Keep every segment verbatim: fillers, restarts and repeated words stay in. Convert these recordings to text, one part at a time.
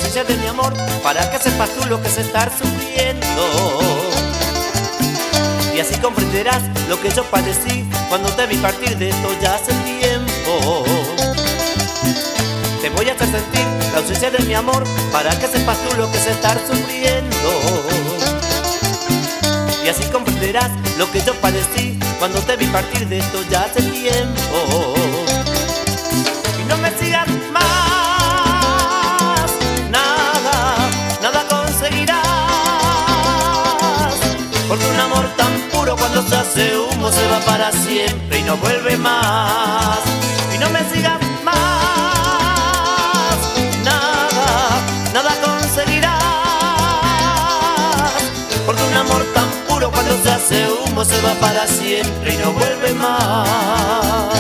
ausencia de mi amor, para que sepas tú lo que es estar sufriendo. Y así comprenderás lo que yo padecí cuando te vi partir de esto ya hace tiempo. Te voy a hacer sentir la ausencia de mi amor, para que sepas tú lo que es estar sufriendo. Y así comprenderás lo que yo padecí cuando te vi partir de esto ya hace tiempo. Y no me sigas más, nada, nada conseguirás, porque un amor tan puro cuando se hace humo se va para siempre y no vuelve más. Y no me sigas más, nada, nada conseguirás, porque un amor tan puro cuando se hace humo se va para siempre y no vuelve más.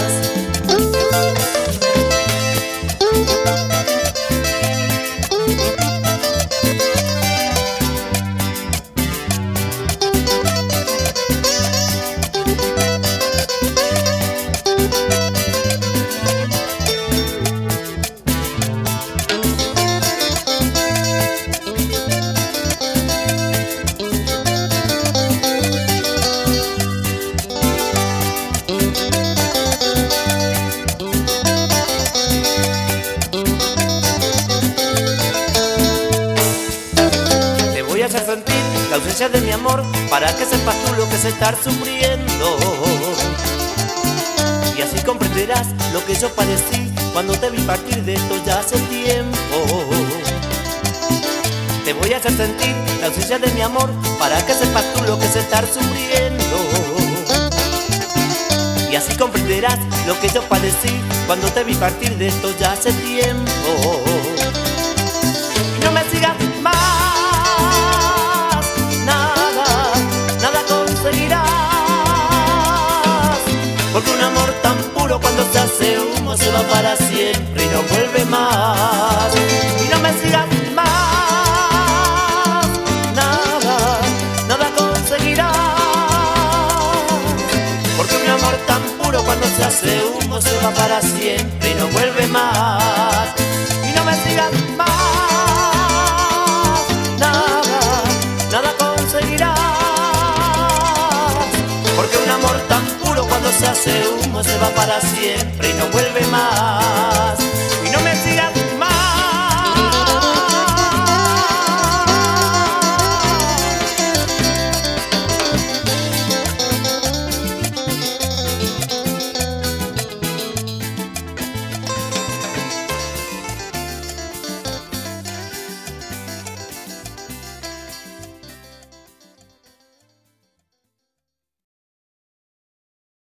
Voy a hacer sentir la ausencia de mi amor, para que sepas tú lo que es estar sufriendo. Y así comprenderás lo que yo padecí cuando te vi partir de esto ya hace tiempo. Te voy a hacer sentir la ausencia de mi amor, para que sepas tú lo que es estar sufriendo. Y así comprenderás lo que yo padecí cuando te vi partir de esto ya hace tiempo. Y no me sigas más, porque un amor tan puro cuando se hace humo se va para siempre y no vuelve más. Y no me sigas más, nada, nada conseguirás, porque un amor tan puro cuando se hace humo se va para siempre y no vuelve más. Y no me sigas más, nada, nada conseguirás, porque un amor tan puro cuando se hace humo se va para siempre.